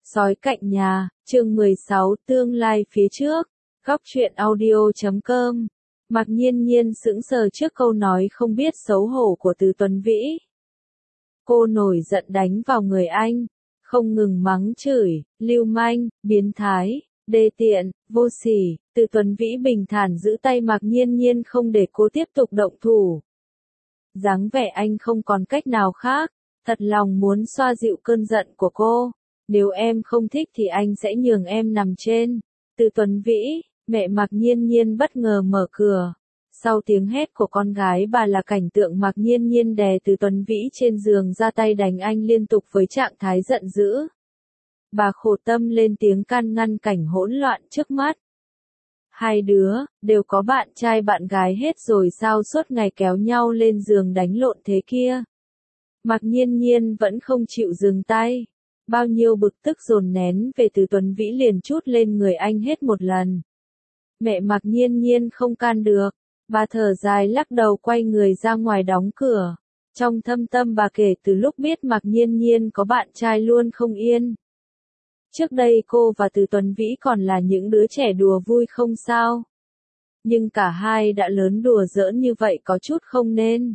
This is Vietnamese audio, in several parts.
Sói cạnh nhà, chương 16, tương lai phía trước. Góc truyện audio.com. Mạc Nhiên Nhiên sững sờ trước câu nói không biết xấu hổ của Từ Tuấn Vĩ. Cô nổi giận đánh vào người anh, không ngừng mắng chửi, lưu manh, biến thái, đê tiện, vô sỉ. Từ Tuấn Vĩ bình thản giữ tay Mạc Nhiên Nhiên không để cô tiếp tục động thủ. Dáng vẻ anh không còn cách nào khác, thật lòng muốn xoa dịu cơn giận của cô. Nếu em không thích thì anh sẽ nhường em nằm trên. Từ Tuấn Vĩ, mẹ Mạc Nhiên Nhiên bất ngờ mở cửa. Sau tiếng hét của con gái bà là cảnh tượng Mạc Nhiên Nhiên đè Từ Tuấn Vĩ trên giường ra tay đánh anh liên tục với trạng thái giận dữ. Bà khổ tâm lên tiếng can ngăn cảnh hỗn loạn trước mắt. Hai đứa, đều có bạn trai bạn gái hết rồi sao suốt ngày kéo nhau lên giường đánh lộn thế kia. Mạc Nhiên Nhiên vẫn không chịu dừng tay. Bao nhiêu bực tức dồn nén về Từ Tuấn Vĩ liền trút lên người anh hết một lần. Mẹ Mạc Nhiên Nhiên không can được. Bà thở dài lắc đầu quay người ra ngoài đóng cửa. Trong thâm tâm bà kể từ lúc biết Mạc Nhiên Nhiên có bạn trai luôn không yên. Trước đây cô và Từ Tuấn Vĩ còn là những đứa trẻ đùa vui không sao. Nhưng cả hai đã lớn đùa giỡn như vậy có chút không nên.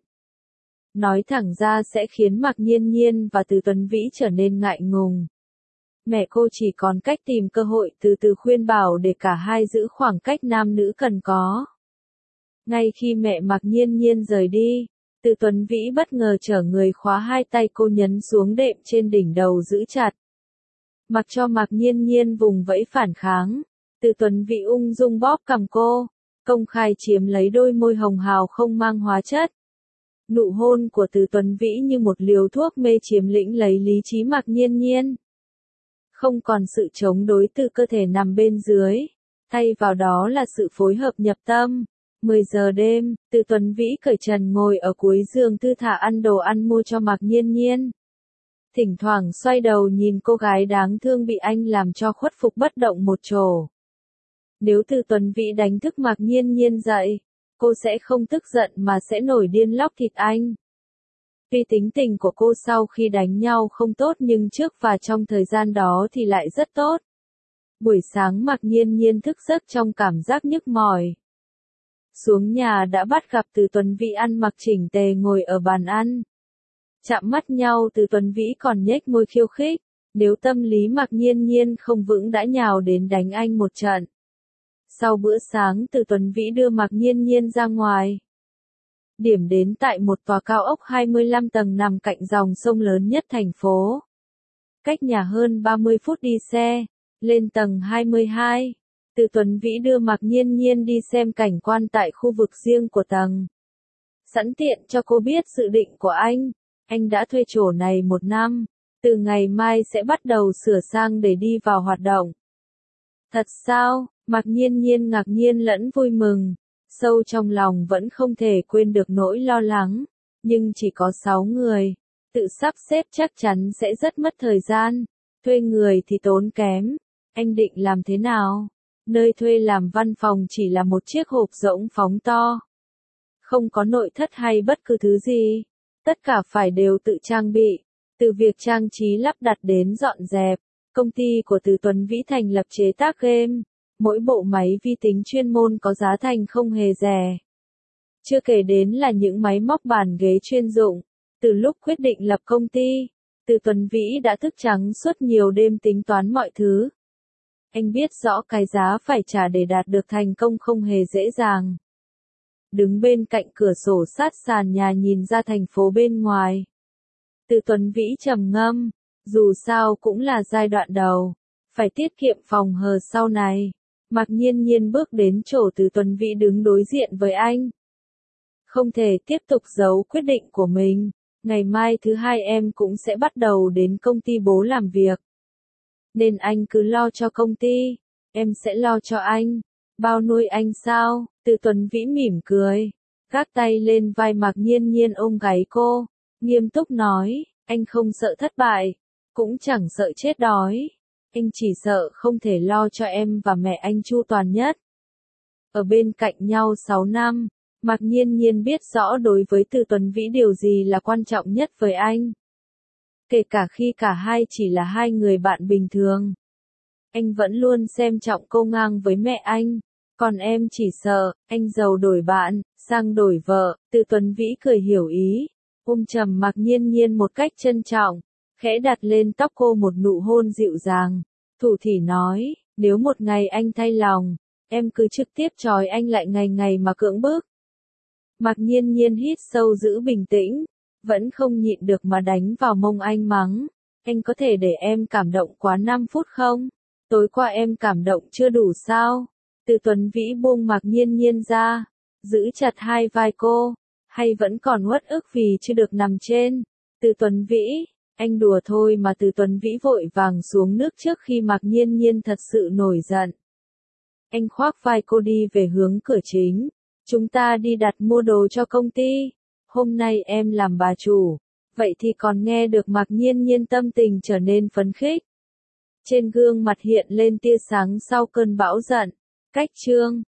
Nói thẳng ra sẽ khiến Mạc Nhiên Nhiên và Từ Tuấn Vĩ trở nên ngại ngùng. Mẹ cô chỉ còn cách tìm cơ hội từ từ khuyên bảo để cả hai giữ khoảng cách nam nữ cần có. Ngay khi mẹ Mạc Nhiên Nhiên rời đi, Từ Tuấn Vĩ bất ngờ trở người khóa hai tay cô nhấn xuống đệm trên đỉnh đầu giữ chặt. Mặc cho Mạc Nhiên Nhiên vùng vẫy phản kháng, Từ Tuấn Vĩ ung dung bóp cằm cô, công khai chiếm lấy đôi môi hồng hào không mang hóa chất. Nụ hôn của Từ Tuấn Vĩ như một liều thuốc mê chiếm lĩnh lấy lý trí Mạc Nhiên Nhiên. Không còn sự chống đối từ cơ thể nằm bên dưới, thay vào đó là sự phối hợp nhập tâm. 10 giờ đêm, Từ Tuấn Vĩ cởi trần ngồi ở cuối giường thư thả ăn đồ ăn mua cho Mạc Nhiên Nhiên. Thỉnh thoảng xoay đầu nhìn cô gái đáng thương bị anh làm cho khuất phục bất động một chỗ. Nếu Từ Tuấn Vĩ đánh thức Mạc Nhiên Nhiên dậy, cô sẽ không tức giận mà sẽ nổi điên lóc thịt anh. Tuy tính tình của cô sau khi đánh nhau không tốt nhưng trước và trong thời gian đó thì lại rất tốt. Buổi sáng Mạc Nhiên Nhiên thức giấc trong cảm giác nhức mỏi. Xuống nhà đã bắt gặp Từ Tuấn Vĩ ăn mặc chỉnh tề ngồi ở bàn ăn. Chạm mắt nhau Từ Tuấn Vĩ còn nhếch môi khiêu khích. Nếu tâm lý Mạc Nhiên Nhiên không vững đã nhào đến đánh anh một trận. Sau bữa sáng Từ Tuấn Vĩ đưa Mạc Nhiên Nhiên ra ngoài. Điểm đến tại một tòa cao ốc 25 tầng nằm cạnh dòng sông lớn nhất thành phố. Cách nhà hơn 30 phút đi xe, lên tầng 22. Từ Tuấn Vĩ đưa Mạc Nhiên Nhiên đi xem cảnh quan tại khu vực riêng của tầng. Sẵn tiện cho cô biết dự định của anh đã thuê chỗ này 1 năm, từ ngày mai sẽ bắt đầu sửa sang để đi vào hoạt động. Thật sao? Mạc Nhiên Nhiên ngạc nhiên lẫn vui mừng, sâu trong lòng vẫn không thể quên được nỗi lo lắng, nhưng chỉ có 6 người, tự sắp xếp chắc chắn sẽ rất mất thời gian, thuê người thì tốn kém, anh định làm thế nào? Nơi thuê làm văn phòng chỉ là một chiếc hộp rỗng phóng to, không có nội thất hay bất cứ thứ gì, tất cả phải đều tự trang bị, từ việc trang trí lắp đặt đến dọn dẹp. Công ty của Từ Tuấn Vĩ thành lập chế tác game. Mỗi bộ máy vi tính chuyên môn có giá thành không hề rẻ. Chưa kể đến là những máy móc bàn ghế chuyên dụng. Từ lúc quyết định lập công ty, Từ Tuấn Vĩ đã thức trắng suốt nhiều đêm tính toán mọi thứ. Anh biết rõ cái giá phải trả để đạt được thành công không hề dễ dàng. Đứng bên cạnh cửa sổ sát sàn nhà nhìn ra thành phố bên ngoài. Từ Tuấn Vĩ trầm ngâm, dù sao cũng là giai đoạn đầu, phải tiết kiệm phòng hờ sau này. Mạc Nhiên Nhiên bước đến chỗ Từ Tuấn Vĩ đứng đối diện với anh. Không thể tiếp tục giấu quyết định của mình, ngày mai thứ hai em cũng sẽ bắt đầu đến công ty bố làm việc. Nên anh cứ lo cho công ty, em sẽ lo cho anh. Bao nuôi anh sao? Từ Tuấn Vĩ mỉm cười, gác tay lên vai Mạc Nhiên Nhiên ôm gáy cô, nghiêm túc nói, anh không sợ thất bại, cũng chẳng sợ chết đói. Anh chỉ sợ không thể lo cho em và mẹ anh chu toàn nhất. Ở bên cạnh nhau 6 năm, Mạc Nhiên Nhiên biết rõ đối với Từ Tuấn Vĩ điều gì là quan trọng nhất với anh. kể cả khi cả hai chỉ là hai người bạn bình thường. Anh vẫn luôn xem trọng cô ngang với mẹ anh, còn em chỉ sợ, anh giàu đổi bạn, sang đổi vợ, Từ Tuấn Vĩ cười hiểu ý, ôm chầm Mạc Nhiên Nhiên một cách trân trọng, khẽ đặt lên tóc cô một nụ hôn dịu dàng, thủ thỉ nói, nếu một ngày anh thay lòng, em cứ trực tiếp trói anh lại ngày ngày mà cưỡng bức. Mạc Nhiên Nhiên hít sâu giữ bình tĩnh, vẫn không nhịn được mà đánh vào mông anh mắng, anh có thể để em cảm động quá 5 phút không? Tối qua em cảm động chưa đủ sao? Từ Tuấn Vĩ buông Mạc Nhiên Nhiên ra, giữ chặt hai vai cô, hay vẫn còn uất ức vì chưa được nằm trên. Từ Tuấn Vĩ, anh đùa thôi mà. Từ Tuấn Vĩ vội vàng xuống nước trước khi Mạc Nhiên Nhiên thật sự nổi giận. Anh khoác vai cô đi về hướng cửa chính. Chúng ta đi đặt mua đồ cho công ty. Hôm nay em làm bà chủ. Vậy thì còn nghe được Mạc Nhiên Nhiên tâm tình trở nên phấn khích. Trên gương mặt hiện lên tia sáng sau cơn bão giận. Cách chương